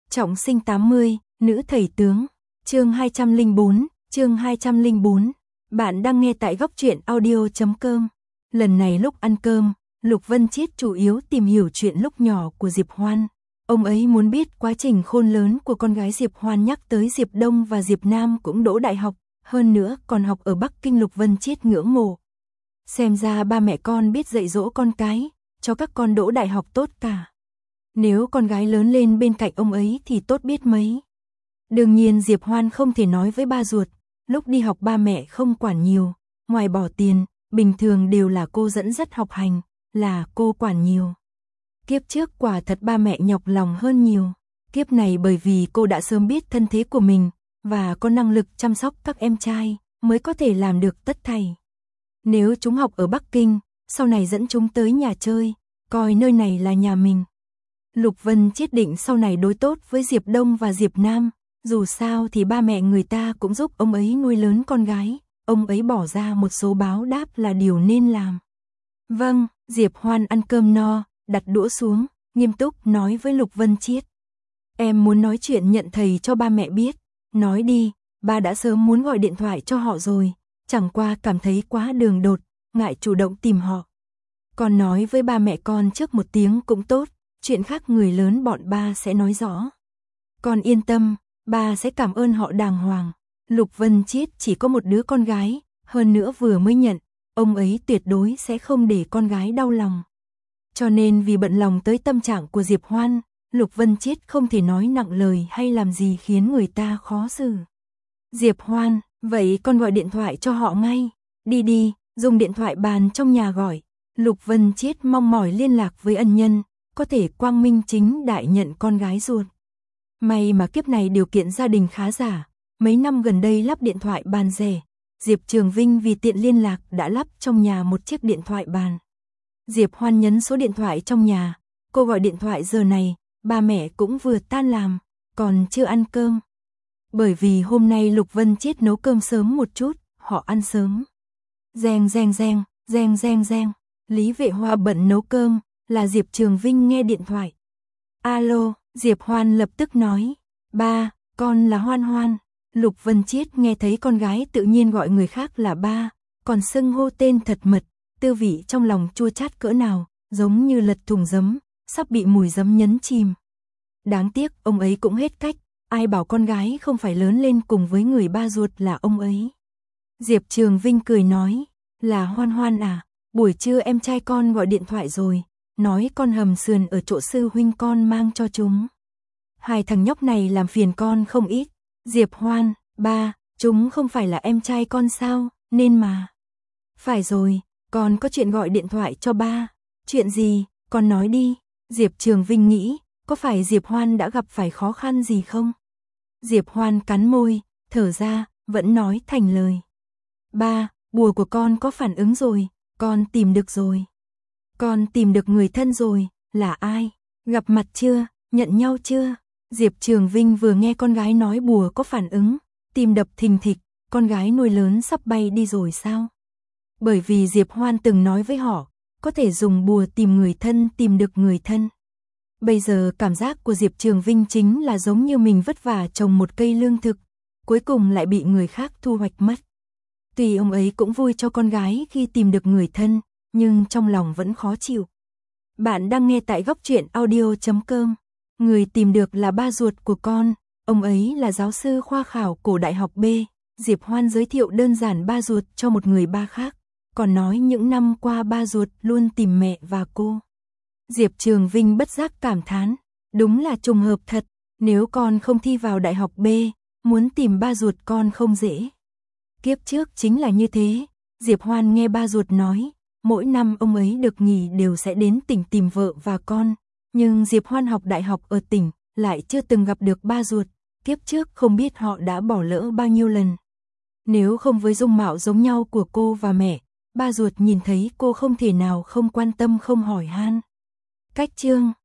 Trọng sinh 80, nữ thầy tướng. Chương 204. Bạn đang nghe tại góc truyện audio.com. Lần này lúc ăn cơm, Lục Vân Chiết chủ yếu tìm hiểu chuyện lúc nhỏ của Diệp Hoan. Ông ấy muốn biết quá trình khôn lớn của con gái Diệp Hoan, nhắc tới Diệp Đông và Diệp Nam cũng đỗ đại học, hơn nữa còn học ở Bắc Kinh. Lục Vân Chiết ngưỡng mộ. Xem ra ba mẹ con biết dạy dỗ con cái, cho các con đỗ đại học tốt cả. Nếu con gái lớn lên bên cạnh ông ấy thì tốt biết mấy. Đương nhiên Diệp Hoan không thể nói với ba ruột, lúc đi học ba mẹ không quản nhiều, ngoài bỏ tiền, bình thường đều là cô dẫn dắt học hành, là cô quản nhiều. Kiếp trước quả thật ba mẹ nhọc lòng hơn nhiều, kiếp này bởi vì cô đã sớm biết thân thế của mình, và có năng lực chăm sóc các em trai, mới có thể làm được tất thảy. Nếu chúng học ở Bắc Kinh, sau này dẫn chúng tới nhà chơi, coi nơi này là nhà mình. Lục Vân Chiết định sau này đối tốt với Diệp Đông và Diệp Nam, dù sao thì ba mẹ người ta cũng giúp ông ấy nuôi lớn con gái, ông ấy bỏ ra một số báo đáp là điều nên làm. Vâng, Diệp Hoan ăn cơm no, đặt đũa xuống, nghiêm túc nói với Lục Vân Chiết. Em muốn nói chuyện nhận thầy cho ba mẹ biết, nói đi, ba đã sớm muốn gọi điện thoại cho họ rồi, chẳng qua cảm thấy quá đường đột, ngại chủ động tìm họ. Con nói với ba mẹ con trước một tiếng cũng tốt, chuyện khác người lớn bọn ba sẽ nói rõ. Con yên tâm, ba sẽ cảm ơn họ đàng hoàng. Lục Vân Chiết chỉ có một đứa con gái, hơn nữa vừa mới nhận, ông ấy tuyệt đối sẽ không để con gái đau lòng. Cho nên vì bận lòng tới tâm trạng của Diệp Hoan, Lục Vân Chiết không thể nói nặng lời hay làm gì khiến người ta khó xử. Diệp Hoan, vậy con gọi điện thoại cho họ ngay. Đi đi, dùng điện thoại bàn trong nhà gọi. Lục Vân Chiết mong mỏi liên lạc với ân nhân, có thể quang minh chính đại nhận con gái ruột. May mà kiếp này điều kiện gia đình khá giả, mấy năm gần đây lắp điện thoại bàn rẻ. Diệp Trường Vinh vì tiện liên lạc đã lắp trong nhà một chiếc điện thoại bàn. Diệp Hoan nhấn số điện thoại trong nhà, cô gọi điện thoại giờ này, ba mẹ cũng vừa tan làm, còn chưa ăn cơm. Bởi vì hôm nay Lục Vân Chiết nấu cơm sớm một chút, họ ăn sớm. Reng reng reng, reng reng reng, Lý Vệ Hoa bận nấu cơm, là Diệp Trường Vinh nghe điện thoại. Alo, Diệp Hoan lập tức nói, ba, con là Hoan Hoan. Lục Vân Chiết nghe thấy con gái tự nhiên gọi người khác là ba, còn xưng hô tên thật mật, tư vị trong lòng chua chát cỡ nào, giống như lật thùng giấm, sắp bị mùi giấm nhấn chìm. Đáng tiếc ông ấy cũng hết cách, ai bảo con gái không phải lớn lên cùng với người ba ruột là ông ấy. Diệp Trường Vinh cười nói, là Hoan Hoan à, buổi trưa em trai con gọi điện thoại rồi, nói con hầm sườn ở chỗ sư huynh con mang cho chúng. Hai thằng nhóc này làm phiền con không ít. Diệp Hoan, ba, chúng không phải là em trai con sao, nên mà. Phải rồi, con có chuyện gọi điện thoại cho ba. Chuyện gì, con nói đi. Diệp Trường Vinh nghĩ, có phải Diệp Hoan đã gặp phải khó khăn gì không? Diệp Hoan cắn môi, thở ra, vẫn nói thành lời. Ba, bùa của con có phản ứng rồi, con tìm được rồi. Con tìm được người thân rồi, là ai? Gặp mặt chưa, nhận nhau chưa? Diệp Trường Vinh vừa nghe con gái nói bùa có phản ứng, tim đập thình thịch, con gái nuôi lớn sắp bay đi rồi sao? Bởi vì Diệp Hoan từng nói với họ, có thể dùng bùa tìm người thân, tìm được người thân. Bây giờ cảm giác của Diệp Trường Vinh chính là giống như mình vất vả trồng một cây lương thực, cuối cùng lại bị người khác thu hoạch mất. Tuy ông ấy cũng vui cho con gái khi tìm được người thân, nhưng trong lòng vẫn khó chịu. Bạn đang nghe tại góc truyện audio.com. Người tìm được là ba ruột của con, ông ấy là giáo sư khoa khảo của Đại học B. Diệp Hoan giới thiệu đơn giản ba ruột cho một người ba khác, còn nói những năm qua ba ruột luôn tìm mẹ và cô. Diệp Trường Vinh bất giác cảm thán, đúng là trùng hợp thật, nếu con không thi vào Đại học B, muốn tìm ba ruột con không dễ. Kiếp trước chính là như thế, Diệp Hoan nghe ba ruột nói, mỗi năm ông ấy được nghỉ đều sẽ đến tỉnh tìm vợ và con. Nhưng Diệp Hoan học đại học ở tỉnh, lại chưa từng gặp được ba ruột, kiếp trước không biết họ đã bỏ lỡ bao nhiêu lần. Nếu không với dung mạo giống nhau của cô và mẹ, ba ruột nhìn thấy cô không thể nào không quan tâm không hỏi han. Cách chương